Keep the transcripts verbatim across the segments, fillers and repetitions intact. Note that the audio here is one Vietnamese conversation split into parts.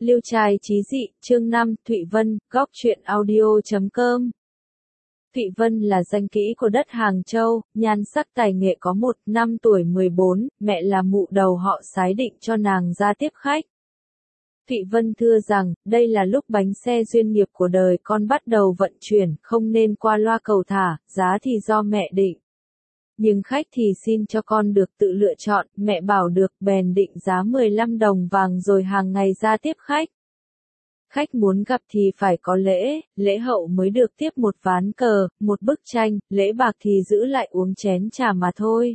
Liêu trai chí dị, chương năm, Thụy Vân, góc truyện audio chấm com. Thụy Vân là danh kỹ của đất Hàng Châu, nhan sắc tài nghệ có một, năm tuổi mười bốn, mẹ là mụ đầu họ Sái định cho nàng ra tiếp khách. Thụy Vân thưa rằng, đây là lúc bánh xe duyên nghiệp của đời con bắt đầu vận chuyển, không nên qua loa cầu thả, giá thì do mẹ định. Nhưng khách thì xin cho con được tự lựa chọn, mẹ bảo được, bèn định giá mười lăm đồng vàng rồi hàng ngày ra tiếp khách. Khách muốn gặp thì phải có lễ, lễ hậu mới được tiếp một ván cờ, một bức tranh, lễ bạc thì giữ lại uống chén trà mà thôi.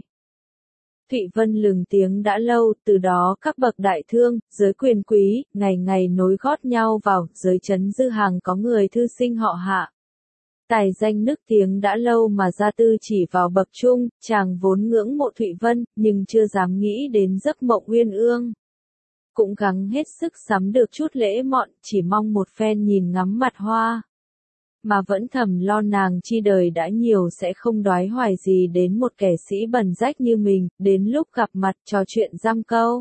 Thụy Vân lừng tiếng đã lâu, từ đó các bậc đại thương, giới quyền quý, ngày ngày nối gót nhau vào, giới trấn dư hàng có người thư sinh họ Hạ. Tài danh nức tiếng đã lâu mà gia tư chỉ vào bậc trung, chàng vốn ngưỡng mộ Thụy Vân, nhưng chưa dám nghĩ đến giấc mộng uyên ương. Cũng gắng hết sức sắm được chút lễ mọn, chỉ mong một phen nhìn ngắm mặt hoa. Mà vẫn thầm lo nàng chi đời đã nhiều sẽ không đoái hoài gì đến một kẻ sĩ bần rách như mình, đến lúc gặp mặt trò chuyện giam câu.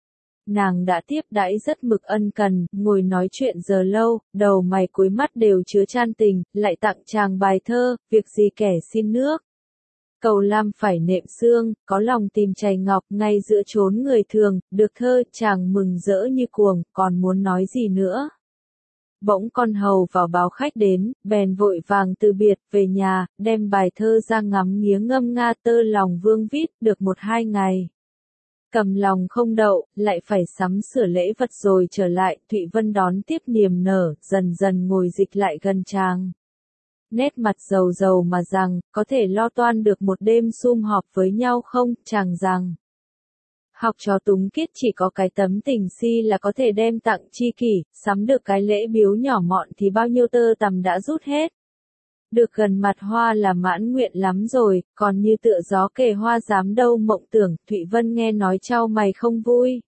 Nàng đã tiếp đãi rất mực ân cần, ngồi nói chuyện giờ lâu, đầu mày cuối mắt đều chứa chan tình, lại tặng chàng bài thơ, việc gì kẻ xin nước. Cầu lam phải nệm xương, có lòng tìm chày ngọc, ngay giữa chốn người thường, được thơ, chàng mừng rỡ như cuồng, còn muốn nói gì nữa. Bỗng con hầu vào báo khách đến, bèn vội vàng từ biệt, về nhà, đem bài thơ ra ngắm nghía ngâm nga tơ lòng vương viết, được một hai ngày. Cầm lòng không đậu, lại phải sắm sửa lễ vật rồi trở lại, Thụy Vân đón tiếp niềm nở, dần dần ngồi dịch lại gần chàng. Nét mặt dầu dầu mà rằng, có thể lo toan được một đêm sum họp với nhau không, chàng rằng. Học trò túng kiết chỉ có cái tấm tình si là có thể đem tặng chi kỷ, sắm được cái lễ biếu nhỏ mọn thì bao nhiêu tơ tằm đã rút hết. Được gần mặt hoa là mãn nguyện lắm rồi, còn như tựa gió kề hoa dám đâu mộng tưởng, Thụy Vân nghe nói chau mày không vui.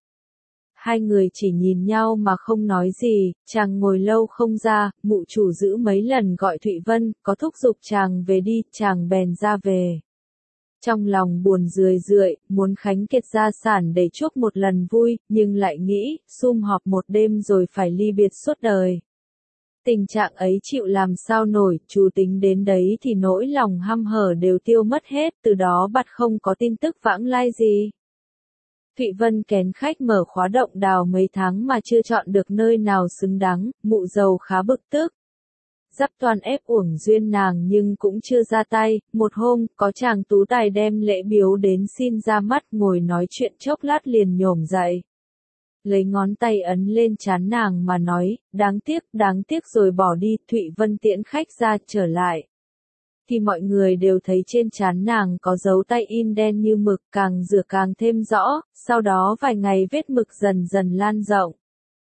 Hai người chỉ nhìn nhau mà không nói gì, chàng ngồi lâu không ra, mụ chủ giữ mấy lần gọi Thụy Vân, có thúc giục chàng về đi, chàng bèn ra về. Trong lòng buồn rười rượi, muốn khánh kiệt gia sản để chuốc một lần vui, nhưng lại nghĩ, sum họp một đêm rồi phải ly biệt suốt đời. Tình trạng ấy chịu làm sao nổi, chú tính đến đấy thì nỗi lòng hăm hở đều tiêu mất hết, từ đó bặt không có tin tức vãng lai gì. Thụy Vân kén khách mở khóa động đào mấy tháng mà chưa chọn được nơi nào xứng đáng, mụ dầu khá bực tức. Dắp toàn ép uổng duyên nàng nhưng cũng chưa ra tay, một hôm, có chàng tú tài đem lễ biếu đến xin ra mắt, ngồi nói chuyện chốc lát liền nhổm dậy. Lấy ngón tay ấn lên trán nàng mà nói, đáng tiếc, đáng tiếc rồi bỏ đi, Thụy Vân tiễn khách ra trở lại. Thì mọi người đều thấy trên trán nàng có dấu tay in đen như mực, càng rửa càng thêm rõ, sau đó vài ngày vết mực dần dần lan rộng.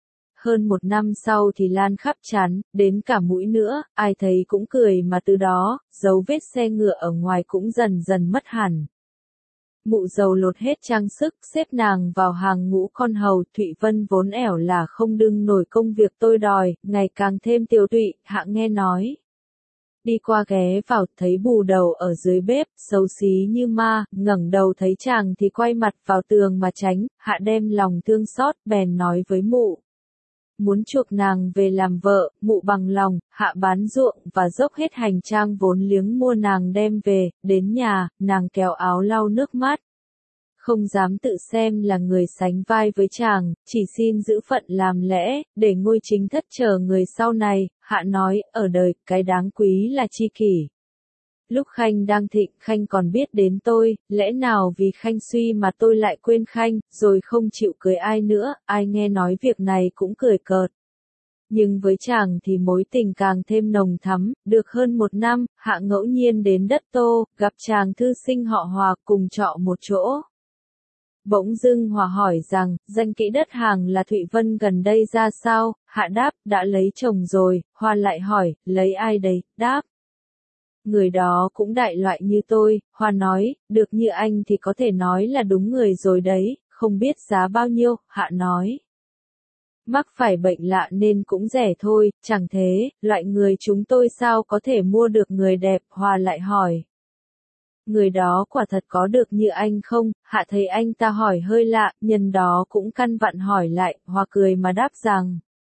Hơn một năm sau thì lan khắp trán, đến cả mũi nữa, ai thấy cũng cười mà từ đó, dấu vết xe ngựa ở ngoài cũng dần dần mất hẳn. Mụ dầu lột hết trang sức, xếp nàng vào hàng ngũ con hầu, Thụy Vân vốn ẻo là không đương nổi công việc tôi đòi, ngày càng thêm tiều tụy, Hạ nghe nói. Đi qua ghé vào, thấy bù đầu ở dưới bếp, xấu xí như ma, ngẩng đầu thấy chàng thì quay mặt vào tường mà tránh, Hạ đem lòng thương xót, bèn nói với mụ. Muốn chuộc nàng về làm vợ, mụ bằng lòng, Hạ bán ruộng và dốc hết hành trang vốn liếng mua nàng đem về, đến nhà, nàng kéo áo lau nước mắt. Không dám tự xem là người sánh vai với chàng, chỉ xin giữ phận làm lẽ, để ngôi chính thất chờ người sau này, Hạ nói, ở đời, cái đáng quý là chi kỷ. Lúc Khanh đang thịnh, Khanh còn biết đến tôi, lẽ nào vì Khanh suy mà tôi lại quên Khanh, rồi không chịu cưới ai nữa, ai nghe nói việc này cũng cười cợt. Nhưng với chàng thì mối tình càng thêm nồng thắm, được hơn một năm, Hạ ngẫu nhiên đến đất Tô, gặp chàng thư sinh họ Hòa cùng trọ một chỗ. Bỗng dưng Hòa hỏi rằng, danh kỹ đất Hàng là Thụy Vân gần đây ra sao, Hạ đáp, đã lấy chồng rồi, Hòa lại hỏi, lấy ai đây, đáp. Người đó cũng đại loại như tôi, Hòa nói, được như anh thì có thể nói là đúng người rồi đấy, không biết giá bao nhiêu, Hạ nói. Mắc phải bệnh lạ nên cũng rẻ thôi, chẳng thế, loại người chúng tôi sao có thể mua được người đẹp, Hòa lại hỏi. Người đó quả thật có được như anh không, Hạ thấy anh ta hỏi hơi lạ, nhân đó cũng căn vặn hỏi lại, Hòa cười mà đáp rằng.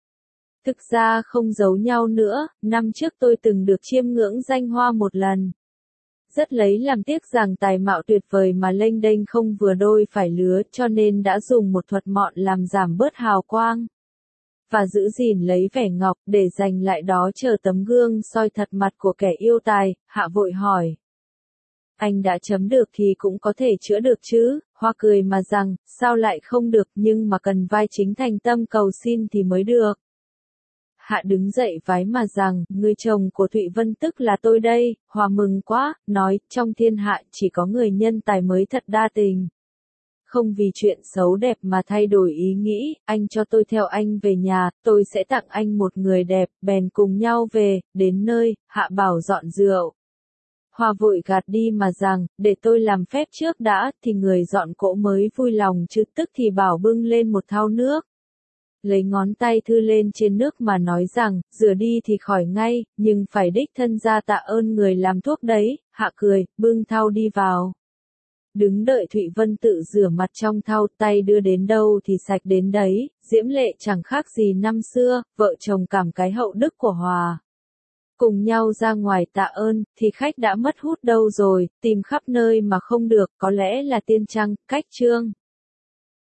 Thực ra không giấu nhau nữa, năm trước tôi từng được chiêm ngưỡng danh hoa một lần. Rất lấy làm tiếc rằng tài mạo tuyệt vời mà lênh đênh không vừa đôi phải lứa, cho nên đã dùng một thuật mọn làm giảm bớt hào quang. Và giữ gìn lấy vẻ ngọc, để dành lại đó chờ tấm gương soi thật mặt của kẻ yêu tài. Hạ vội hỏi. Anh đã chấm được thì cũng có thể chữa được chứ? Hoa cười mà rằng, sao lại không được, nhưng mà cần vai chính thành tâm cầu xin thì mới được. Hạ đứng dậy vái mà rằng, người chồng của Thụy Vân tức là tôi đây. Hoa mừng quá, nói, trong thiên hạ chỉ có người nhân tài mới thật đa tình. Không vì chuyện xấu đẹp mà thay đổi ý nghĩ, anh cho tôi theo anh về nhà, tôi sẽ tặng anh một người đẹp, bèn cùng nhau về, đến nơi, Hạ bảo dọn rượu. Hoa vội gạt đi mà rằng, để tôi làm phép trước đã, thì người dọn cỗ mới vui lòng chứ, tức thì bảo bưng lên một thau nước. Lấy ngón tay thư lên trên nước mà nói rằng, rửa đi thì khỏi ngay, nhưng phải đích thân ra tạ ơn người làm thuốc đấy. Hạ cười, bưng thau đi vào. Đứng đợi Thụy Vân tự rửa mặt trong thau, tay đưa đến đâu thì sạch đến đấy, diễm lệ chẳng khác gì năm xưa, vợ chồng cảm cái hậu đức của Hòa. Cùng nhau ra ngoài tạ ơn, thì khách đã mất hút đâu rồi, tìm khắp nơi mà không được, có lẽ là tiên trăng, cách trương.